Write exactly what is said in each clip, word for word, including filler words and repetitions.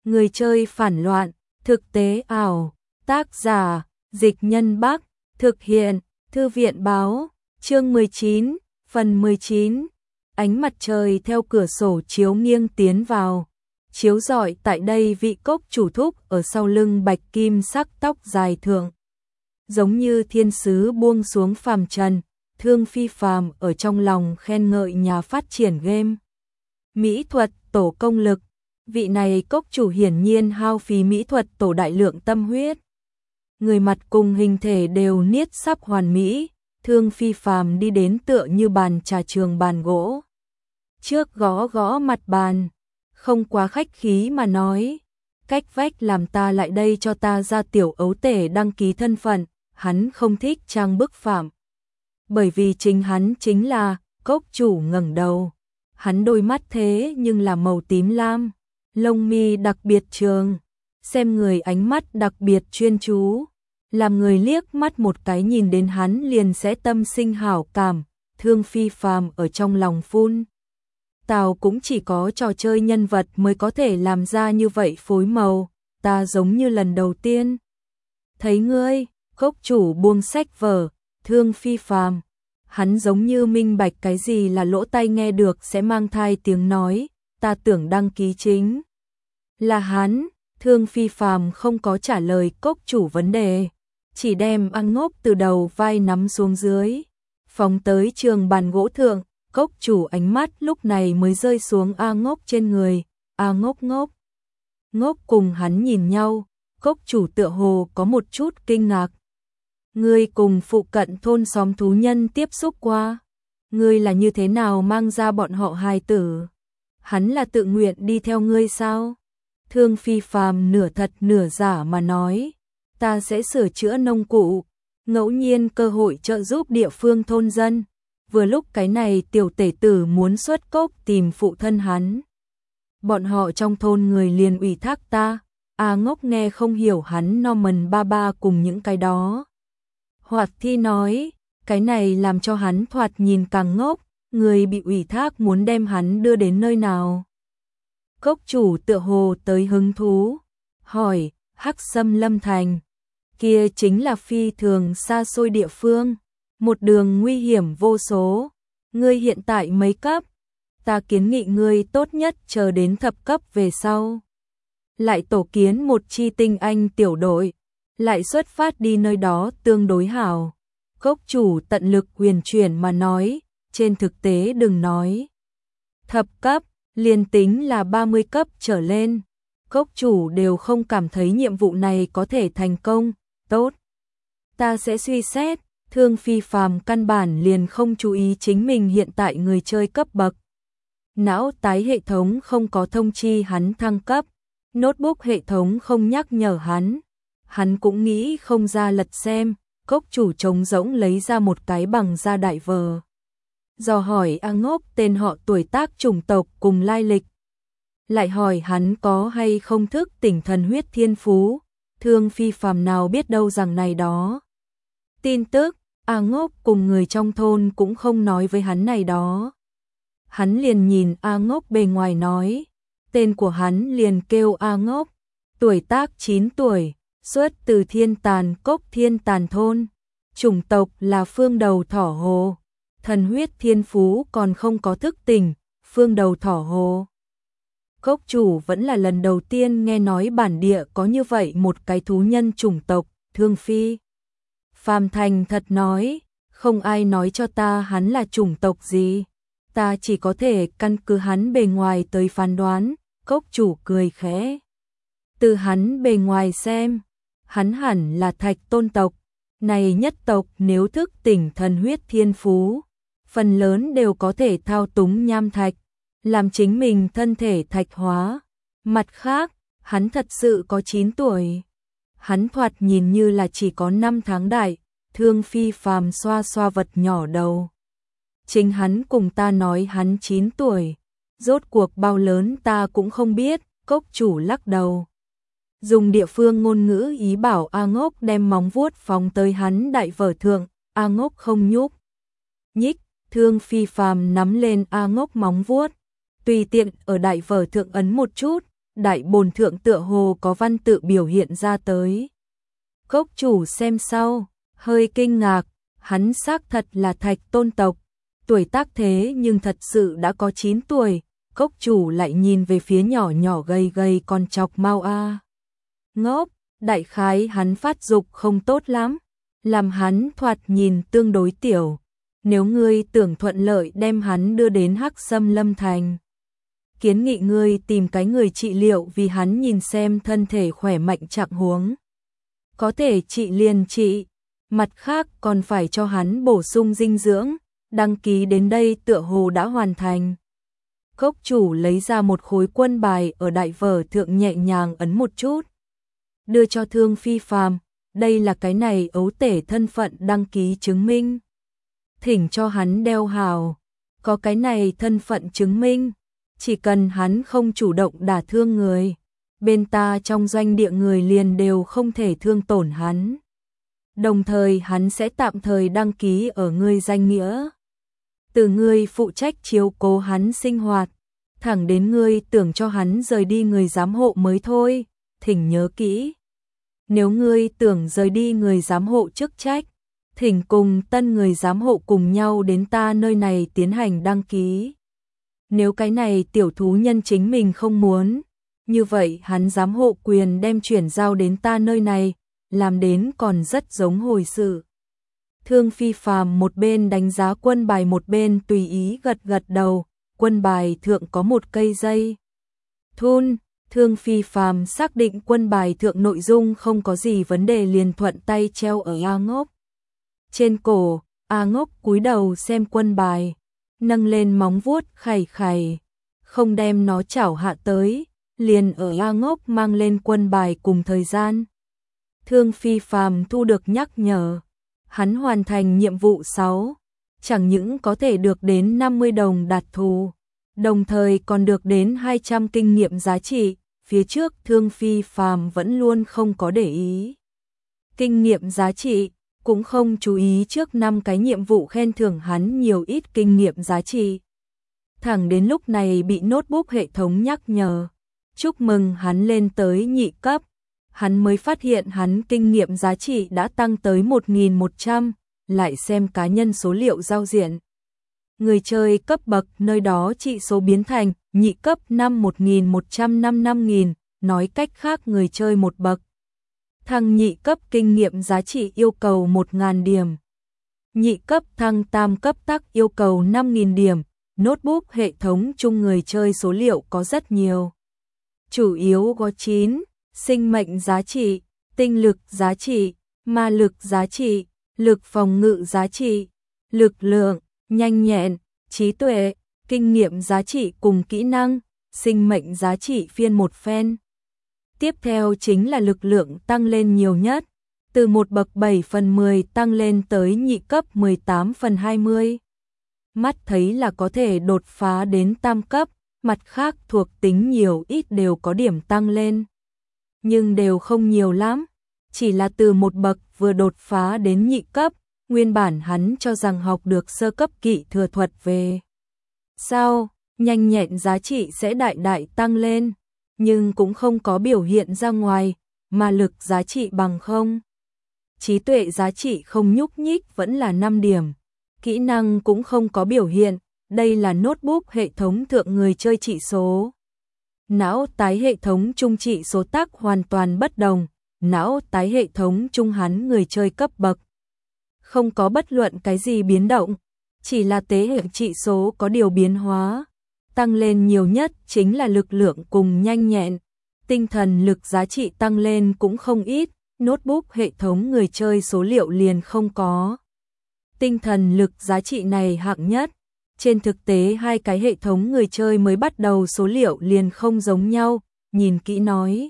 Người chơi phản loạn, thực tế ảo, tác giả, Dịch Nhân Bắc, thực hiện, Thư viện báo, chương mười chín, phần mười chín. Ánh mặt trời theo cửa sổ chiếu nghiêng tiến vào, chiếu rọi tại đây vị cốc chủ thúc ở sau lưng bạch kim sắc tóc dài thượng. Giống như thiên sứ buông xuống phàm trần, Thương Phi Phàm ở trong lòng khen ngợi nhà phát triển game. Mỹ thuật tổ công lực, vị này cốc chủ hiển nhiên hao phí mỹ thuật tổ đại lượng tâm huyết. Người mặt cùng hình thể đều niết sắp hoàn mỹ, Thương Phi Phàm đi đến tựa như bàn trà trường bàn gỗ. Trước gõ gõ mặt bàn, không quá khách khí mà nói, cách vách làm ta lại đây cho ta ra tiểu ấu tể đăng ký thân phận, hắn không thích trang bức phạm. Bởi vì chính hắn chính là, cốc chủ ngẩng đầu, hắn đôi mắt thế nhưng là màu tím lam, lông mi đặc biệt trường, xem người ánh mắt đặc biệt chuyên chú, làm người liếc mắt một cái nhìn đến hắn liền sẽ tâm sinh hảo cảm. Thương Phi Phàm ở trong lòng phun tào, cũng chỉ có trò chơi nhân vật mới có thể làm ra như vậy phối màu, ta giống như lần đầu tiên thấy ngươi. Cốc chủ buông sách vở, Thương Phi Phàm, hắn giống như minh bạch cái gì là lỗ tai nghe được sẽ mang thai tiếng nói, ta tưởng đăng ký chính là hắn. Thương Phi Phàm không có trả lời cốc chủ vấn đề, chỉ đem A Ngốc từ đầu vai nắm xuống dưới, phóng tới trường bàn gỗ thượng. Cốc chủ ánh mắt lúc này mới rơi xuống A Ngốc trên người. A Ngốc ngốc ngốc cùng hắn nhìn nhau, cốc chủ tựa hồ có một chút kinh ngạc. Ngươi cùng phụ cận thôn xóm thú nhân tiếp xúc qua, ngươi là như thế nào mang ra bọn họ hài tử? Hắn là tự nguyện đi theo ngươi sao? Thương Phi Phàm nửa thật nửa giả mà nói, ta sẽ sửa chữa nông cụ, ngẫu nhiên cơ hội trợ giúp địa phương thôn dân. Vừa lúc cái này tiểu tể tử muốn xuất cốc tìm phụ thân hắn, bọn họ trong thôn người liền ủy thác ta. A Ngốc nghe không hiểu hắn Norman ba ba cùng những cái đó. Hoạt Thi nói, cái này làm cho hắn thoạt nhìn càng ngốc, người bị ủy thác muốn đem hắn đưa đến nơi nào? Cốc chủ tựa hồ tới hứng thú, hỏi, Hắc Sâm Lâm Thành, kia chính là phi thường xa xôi địa phương, một đường nguy hiểm vô số, ngươi hiện tại mấy cấp? Ta kiến nghị ngươi tốt nhất chờ đến thập cấp về sau, lại tổ kiến một chi tinh anh tiểu đội, lại xuất phát đi nơi đó tương đối hảo. Cốc chủ tận lực huyền chuyển mà nói, trên thực tế đừng nói thập cấp, liền tính là ba mươi cấp trở lên, cốc chủ đều không cảm thấy nhiệm vụ này có thể thành công. Tốt, ta sẽ suy xét. Thương Phi Phàm căn bản liền không chú ý chính mình hiện tại người chơi cấp bậc. Não tái hệ thống không có thông chi hắn thăng cấp, notebook hệ thống không nhắc nhở hắn, hắn cũng nghĩ không ra lật xem. Cốc chủ trống rỗng lấy ra một cái bằng da đại vờ, dò hỏi A Ngốc tên họ, tuổi tác, chủng tộc cùng lai lịch, lại hỏi hắn có hay không thức tỉnh thần huyết thiên phú. Thương Phi Phàm nào biết đâu rằng này đó tin tức, A Ngốc cùng người trong thôn cũng không nói với hắn này đó. Hắn liền nhìn A Ngốc bề ngoài nói, tên của hắn liền kêu A Ngốc, tuổi tác chín tuổi, xuất từ Thiên Tàn Cốc Thiên Tàn thôn, chủng tộc là phương đầu thỏ hồ, thần huyết thiên phú còn không có thức tỉnh, phương đầu thỏ hồ. Cốc chủ vẫn là lần đầu tiên nghe nói bản địa có như vậy một cái thú nhân chủng tộc. Thương Phi Phàm thành thật nói, không ai nói cho ta hắn là chủng tộc gì, ta chỉ có thể căn cứ hắn bề ngoài tới phán đoán. Cốc chủ cười khẽ, từ hắn bề ngoài xem, hắn hẳn là Thạch Tôn tộc. Này nhất tộc nếu thức tỉnh thần huyết thiên phú, phần lớn đều có thể thao túng nham thạch, làm chính mình thân thể thạch hóa. Mặt khác, hắn thật sự có chín tuổi. Hắn thoạt nhìn như là chỉ có năm tháng đại. Thương Phi Phàm xoa xoa vật nhỏ đầu. Chính hắn cùng ta nói hắn chín tuổi. Rốt cuộc bao lớn ta cũng không biết. Cốc chủ lắc đầu, dùng địa phương ngôn ngữ ý bảo A Ngốc đem móng vuốt phóng tới hắn đại vở thượng. A Ngốc không nhúc nhích. Thương Phi Phàm nắm lên A Ngốc móng vuốt, tùy tiện ở đại vở thượng ấn một chút, đại bồn thượng tựa hồ có văn tự biểu hiện ra tới. Cốc chủ xem sau, hơi kinh ngạc, hắn xác thật là Thạch Tôn tộc, tuổi tác thế nhưng thật sự đã có chín tuổi, cốc chủ lại nhìn về phía nhỏ nhỏ gầy gầy con chọc mau a. Ngốc, đại khái hắn phát dục không tốt lắm, làm hắn thoạt nhìn tương đối tiểu, nếu ngươi tưởng thuận lợi đem hắn đưa đến Hắc Sâm Lâm Thành. Kiến nghị ngươi tìm cái người trị liệu vì hắn nhìn xem thân thể khỏe mạnh trạng huống. Có thể trị liền trị, mặt khác còn phải cho hắn bổ sung dinh dưỡng, đăng ký đến đây tựa hồ đã hoàn thành. Cốc chủ lấy ra một khối quân bài ở đại vở thượng nhẹ nhàng ấn một chút. Đưa cho Thương Phi Phàm, đây là cái này ấu tể thân phận đăng ký chứng minh. Thỉnh cho hắn đeo hào, có cái này thân phận chứng minh, chỉ cần hắn không chủ động đả thương người, bên ta trong doanh địa người liền đều không thể thương tổn hắn. Đồng thời hắn sẽ tạm thời đăng ký ở ngươi danh nghĩa. Từ ngươi phụ trách chiếu cố hắn sinh hoạt, thẳng đến ngươi tưởng cho hắn rời đi người giám hộ mới thôi, thỉnh nhớ kỹ. Nếu ngươi tưởng rời đi người giám hộ chức trách, thỉnh cùng tân người giám hộ cùng nhau đến ta nơi này tiến hành đăng ký. Nếu cái này tiểu thú nhân chính mình không muốn, như vậy hắn giám hộ quyền đem chuyển giao đến ta nơi này, làm đến còn rất giống hồi sự. Thương Phi Phàm một bên đánh giá quân bài một bên tùy ý gật gật đầu, quân bài thượng có một cây dây thun. Thương Phi Phàm xác định quân bài thượng nội dung không có gì vấn đề liền thuận tay treo ở A Ngốc trên cổ. A Ngốc cúi đầu xem quân bài, nâng lên móng vuốt khày khày, không đem nó chảo hạ tới, liền ở A Ngốc mang lên quân bài cùng thời gian. Thương Phi Phàm thu được nhắc nhở, hắn hoàn thành nhiệm vụ sáu, chẳng những có thể được đến năm mươi đồng đạt thù, đồng thời còn được đến hai trăm kinh nghiệm giá trị, phía trước Thương Phi Phàm vẫn luôn không có để ý. Kinh nghiệm giá trị, cũng không chú ý trước năm cái nhiệm vụ khen thưởng hắn nhiều ít kinh nghiệm giá trị. Thẳng đến lúc này bị notebook hệ thống nhắc nhở, chúc mừng hắn lên tới nhị cấp, hắn mới phát hiện hắn kinh nghiệm giá trị đã tăng tới một nghìn một trăm, lại xem cá nhân số liệu giao diện. Người chơi cấp bậc nơi đó trị số biến thành nhị cấp năm một nghìn một trăm năm mươi lăm nghìn, nói cách khác người chơi một bậc. Thăng nhị cấp kinh nghiệm giá trị yêu cầu một nghìn điểm. Nhị cấp thăng tam cấp tắc yêu cầu năm nghìn điểm. Notebook hệ thống chung người chơi số liệu có rất nhiều. Chủ yếu có chín, sinh mệnh giá trị, tinh lực giá trị, ma lực giá trị, lực phòng ngự giá trị, lực lượng, nhanh nhẹn, trí tuệ, kinh nghiệm giá trị cùng kỹ năng, sinh mệnh giá trị phiên một phen. Tiếp theo chính là lực lượng tăng lên nhiều nhất, từ một bậc bảy phần mười tăng lên tới nhị cấp mười tám phần hai mươi. Mắt thấy là có thể đột phá đến tam cấp, mặt khác thuộc tính nhiều ít đều có điểm tăng lên. Nhưng đều không nhiều lắm, chỉ là từ một bậc vừa đột phá đến nhị cấp, nguyên bản hắn cho rằng học được sơ cấp kỵ thừa thuật về. Sau, nhanh nhẹn giá trị sẽ đại đại tăng lên, nhưng cũng không có biểu hiện ra ngoài, mà lực giá trị bằng không. Trí tuệ giá trị không nhúc nhích vẫn là năm điểm, kỹ năng cũng không có biểu hiện, đây là notebook hệ thống thượng người chơi trị số. Não tái hệ thống trung trị số tác hoàn toàn bất đồng, não tái hệ thống trung hắn người chơi cấp bậc. Không có bất luận cái gì biến động, chỉ là tế hệ trị số có điều biến hóa. Tăng lên nhiều nhất chính là lực lượng cùng nhanh nhẹn, tinh thần lực giá trị tăng lên cũng không ít, notebook hệ thống người chơi số liệu liền không có. Tinh thần lực giá trị này hạng nhất, trên thực tế hai cái hệ thống người chơi mới bắt đầu số liệu liền không giống nhau, nhìn kỹ nói.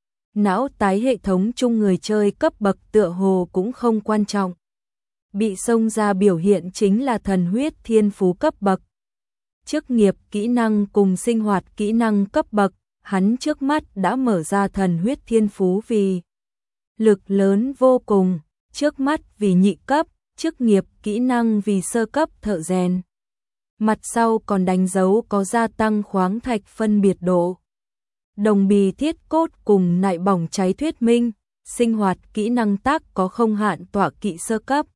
Não tái hệ thống chung người chơi cấp bậc tựa hồ cũng không quan trọng. Bị xông ra biểu hiện chính là thần huyết thiên phú cấp bậc. Chức nghiệp kỹ năng cùng sinh hoạt kỹ năng cấp bậc, hắn trước mắt đã mở ra thần huyết thiên phú vì lực lớn vô cùng, trước mắt vì nhị cấp, chức nghiệp kỹ năng vì sơ cấp thợ rèn. Mặt sau còn đánh dấu có gia tăng khoáng thạch phân biệt độ. đồng bì thiết cốt cùng nại bỏng cháy thuyết minh, sinh hoạt kỹ năng tác có không hạn tọa kỵ sơ cấp.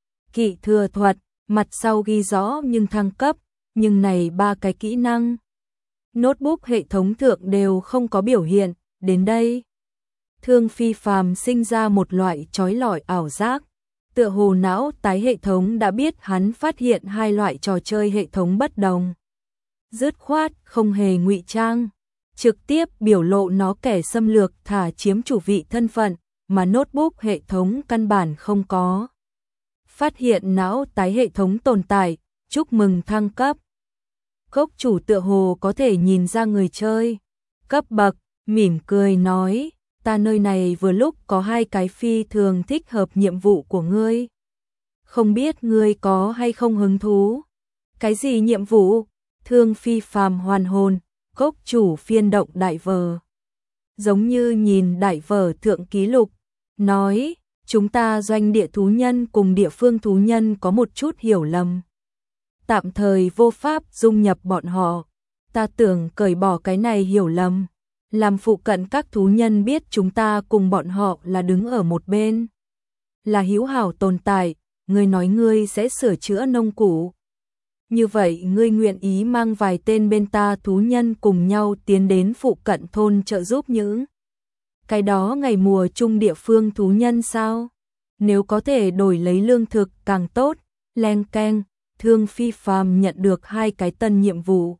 Kỵ thừa thuật, mặt sau ghi rõ nhưng thăng cấp, nhưng này ba cái kỹ năng. Notebook hệ thống thượng đều không có biểu hiện, đến đây. Thương Phi Phàm sinh ra một loại chói lọi ảo giác, tựa hồ não tái hệ thống đã biết hắn phát hiện hai loại trò chơi hệ thống bất đồng. Dứt khoát, không hề ngụy trang, trực tiếp biểu lộ nó kẻ xâm lược thả chiếm chủ vị thân phận, mà notebook hệ thống căn bản không có. Phát hiện não tái hệ thống tồn tại, chúc mừng thăng cấp. Cốc chủ tựa hồ có thể nhìn ra người chơi cấp bậc, mỉm cười nói, ta nơi này vừa lúc có hai cái phi thường thích hợp nhiệm vụ của ngươi. Không biết ngươi có hay không hứng thú? Cái gì nhiệm vụ? Thương Phi Phàm hoàn hồn, cốc chủ phiên động đại vở. Giống như nhìn đại vở thượng ký lục, nói, chúng ta doanh địa thú nhân cùng địa phương thú nhân có một chút hiểu lầm. Tạm thời vô pháp dung nhập bọn họ, ta tưởng cởi bỏ cái này hiểu lầm, làm phụ cận các thú nhân biết chúng ta cùng bọn họ là đứng ở một bên. Là hữu hảo tồn tại, ngươi nói ngươi sẽ sửa chữa nông cụ. Như vậy ngươi nguyện ý mang vài tên bên ta thú nhân cùng nhau tiến đến phụ cận thôn trợ giúp những cái đó ngày mùa chung địa phương thú nhân sao? Nếu có thể đổi lấy lương thực càng tốt, len keng, Thương Phi Phàm nhận được hai cái tân nhiệm vụ.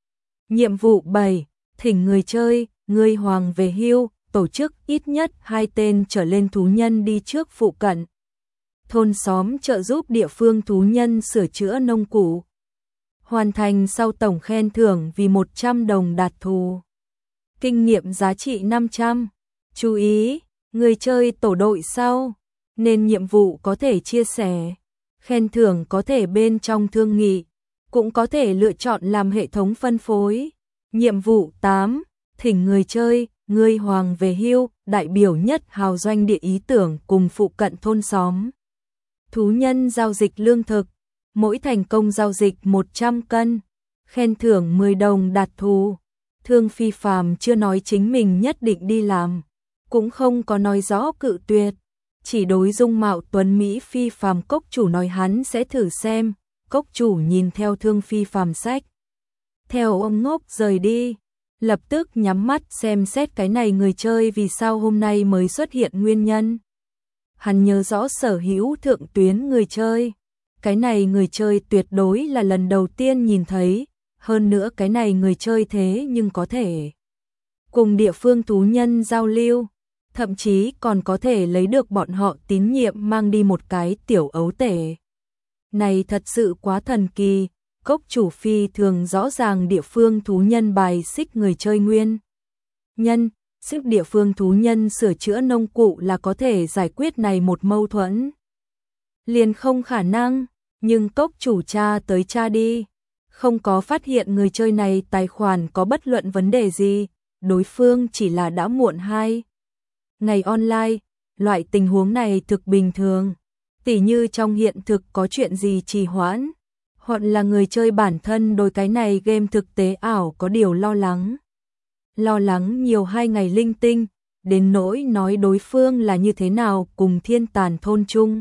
Nhiệm vụ bảy, thỉnh người chơi, ngươi hoàng về hưu, tổ chức ít nhất hai tên trở lên thú nhân đi trước phụ cận. Thôn xóm trợ giúp địa phương thú nhân sửa chữa nông cụ. Hoàn thành sau tổng khen thưởng vì một trăm đồng đạt thù. Kinh nghiệm giá trị năm trăm. Chú ý, người chơi tổ đội sau, nên nhiệm vụ có thể chia sẻ. Khen thưởng có thể bên trong thương nghị, cũng có thể lựa chọn làm hệ thống phân phối. Nhiệm vụ tám, thỉnh người chơi, ngươi hoàng về hưu, đại biểu nhất hào doanh địa ý tưởng cùng phụ cận thôn xóm. Thú nhân giao dịch lương thực, mỗi thành công giao dịch một trăm cân, khen thưởng mười đồng đạt thù. Thương Phi Phàm chưa nói chính mình nhất định đi làm, cũng không có nói rõ cự tuyệt, chỉ đối dung mạo tuấn Mỹ Phi Phàm cốc chủ nói hắn sẽ thử xem. Cốc chủ nhìn theo Thương Phi Phàm sách theo ông ngốc rời đi, lập tức nhắm mắt xem xét cái này người chơi vì sao hôm nay mới xuất hiện nguyên nhân. Hắn nhớ rõ sở hữu thượng tuyến người chơi, cái này người chơi tuyệt đối là lần đầu tiên nhìn thấy, hơn nữa cái này người chơi thế nhưng có thể cùng địa phương thú nhân giao lưu, thậm chí còn có thể lấy được bọn họ tín nhiệm mang đi một cái tiểu ấu tể. Này thật sự quá thần kỳ, cốc chủ phi thường rõ ràng địa phương thú nhân bài xích người chơi nguyên nhân, sức địa phương thú nhân sửa chữa nông cụ là có thể giải quyết này một mâu thuẫn. Liền không khả năng, nhưng cốc chủ tra tới tra đi, không có phát hiện người chơi này tài khoản có bất luận vấn đề gì, đối phương chỉ là đã muộn hai ngày online, loại tình huống này thực bình thường. Tỉ như trong hiện thực có chuyện gì trì hoãn, hoặc là người chơi bản thân đối cái này game thực tế ảo có điều lo lắng. Lo lắng nhiều hai ngày linh tinh, đến nỗi nói đối phương là như thế nào cùng thiên tàn thôn chung.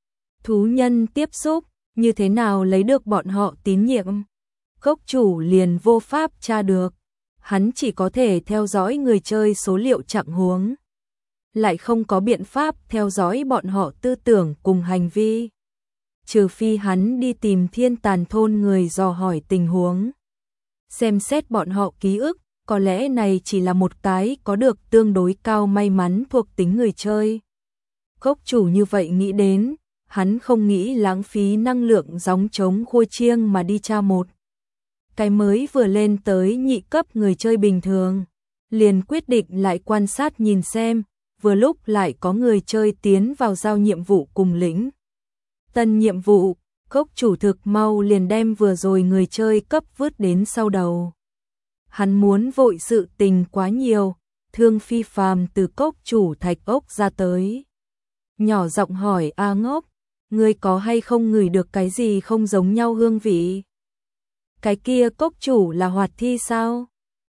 Thú nhân tiếp xúc, như thế nào lấy được bọn họ tín nhiệm. Cốc chủ liền vô pháp tra được, hắn chỉ có thể theo dõi người chơi số liệu trạng huống, lại không có biện pháp theo dõi bọn họ tư tưởng cùng hành vi. Trừ phi hắn đi tìm thiên tàn thôn người dò hỏi tình huống, xem xét bọn họ ký ức, có lẽ này chỉ là một cái có được tương đối cao may mắn thuộc tính người chơi. Cốc chủ như vậy nghĩ đến, hắn không nghĩ lãng phí năng lượng gióng trống khua chiêng mà đi tra một cái mới vừa lên tới nhị cấp người chơi bình thường, liền quyết định lại quan sát nhìn xem. Vừa lúc lại có người chơi tiến vào giao nhiệm vụ cùng lĩnh tân nhiệm vụ, cốc chủ thực mau liền đem vừa rồi người chơi cấp vứt đến sau đầu. Hắn muốn vội sự tình quá nhiều, Thương Phi Phàm từ cốc chủ thạch ốc ra tới. Nhỏ giọng hỏi A ngốc, ngươi có hay không ngửi được cái gì không giống nhau hương vị? Cái kia cốc chủ là hoạt thi sao?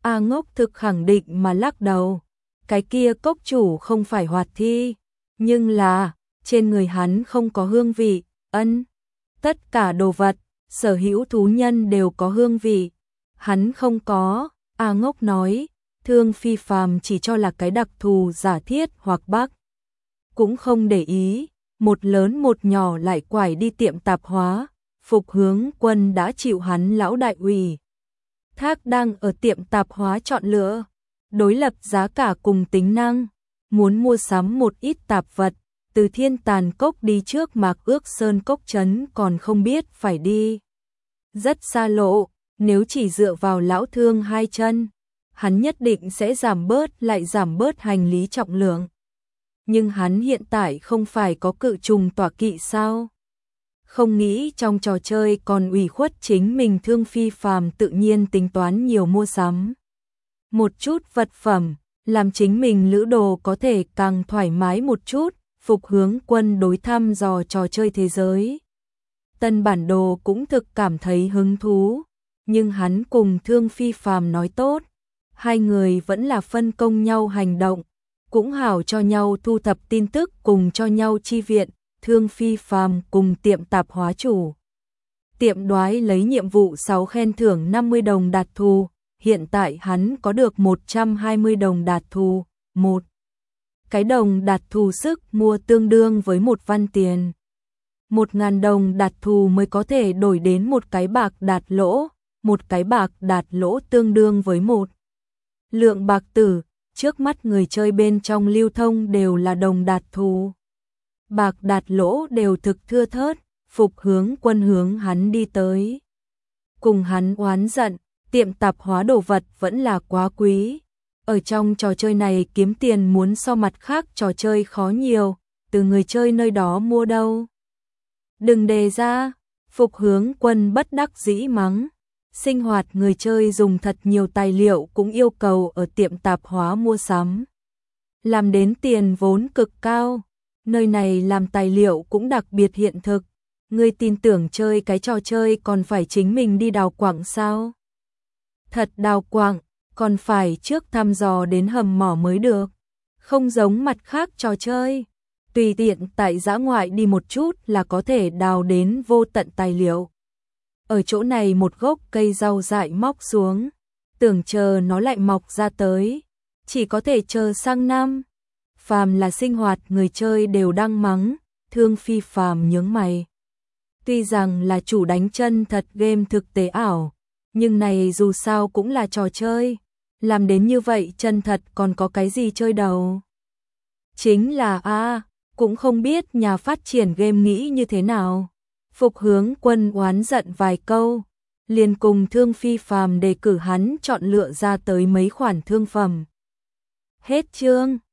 A Ngốc thực khẳng định mà lắc đầu. Cái kia cốc chủ không phải hoạt thi, nhưng là, trên người hắn không có hương vị, ân. Tất cả đồ vật, sở hữu thú nhân đều có hương vị. Hắn không có, A Ngốc nói, Thương Phi Phàm chỉ cho là cái đặc thù giả thiết hoặc bác. Cũng không để ý, một lớn một nhỏ lại quải đi tiệm tạp hóa, Phục Hướng Quân đã chịu hắn lão đại ủy thác đang ở tiệm tạp hóa chọn lựa, đối lập giá cả cùng tính năng, muốn mua sắm một ít tạp vật, từ Thiên Tàn Cốc đi trước Mạc Ước Sơn Cốc trấn còn không biết phải đi rất xa lộ, nếu chỉ dựa vào lão thương hai chân, hắn nhất định sẽ giảm bớt lại giảm bớt hành lý trọng lượng. Nhưng hắn hiện tại không phải có cự trùng tọa kỵ sao? Không nghĩ trong trò chơi còn ủy khuất chính mình. Thương Phi Phàm tự nhiên tính toán nhiều mua sắm một chút vật phẩm, làm chính mình lữ đồ có thể càng thoải mái một chút. Phục Hướng Quân đối thăm dò trò chơi thế giới tân bản đồ cũng thực cảm thấy hứng thú, nhưng hắn cùng Thương Phi Phàm nói tốt, hai người vẫn là phân công nhau hành động, cũng hảo cho nhau thu thập tin tức cùng cho nhau chi viện. Thương Phi Phàm cùng tiệm tạp hóa chủ tiệm đoái lấy nhiệm vụ sáu khen thưởng năm mươi đồng đạt thù, hiện tại hắn có được một trăm hai mươi đồng đạt thù, một cái đồng đạt thù sức mua tương đương với một văn tiền. Một ngàn đồng đạt thù mới có thể đổi đến một cái bạc đạt lỗ, một cái bạc đạt lỗ tương đương với một lượng bạc tử, trước mắt người chơi bên trong lưu thông đều là đồng đạt thù. Bạc đạt lỗ đều thực thưa thớt, Phục Hướng Quân hướng hắn đi tới. Cùng hắn oán giận, tiệm tạp hóa đồ vật vẫn là quá quý. Ở trong trò chơi này kiếm tiền muốn so mặt khác trò chơi khó nhiều, từ người chơi nơi đó mua đâu. Đừng đề ra, Phục Hướng Quân bất đắc dĩ mắng. Sinh hoạt người chơi dùng thật nhiều tài liệu cũng yêu cầu ở tiệm tạp hóa mua sắm. Làm đến tiền vốn cực cao, nơi này làm tài liệu cũng đặc biệt hiện thực. Ngươi tin tưởng chơi cái trò chơi còn phải chính mình đi đào quặng sao? Thật đào quặng, còn phải trước thăm dò đến hầm mỏ mới được. Không giống mặt khác trò chơi, tùy tiện tại dã ngoại đi một chút là có thể đào đến vô tận tài liệu. Ở chỗ này một gốc cây rau dại mọc xuống, tưởng chờ nó lại mọc ra tới, chỉ có thể chờ sang năm. Phàm là sinh hoạt người chơi đều đang mắng, Thương Phi Phàm nhướng mày. Tuy rằng là chủ đánh chân thật game thực tế ảo, nhưng này dù sao cũng là trò chơi, làm đến như vậy chân thật còn có cái gì chơi đầu. Chính là a, cũng không biết nhà phát triển game nghĩ như thế nào. Phục Hướng Quân oán giận vài câu, liền cùng Thương Phi Phàm đề cử hắn chọn lựa ra tới mấy khoản thương phẩm. Hết chương.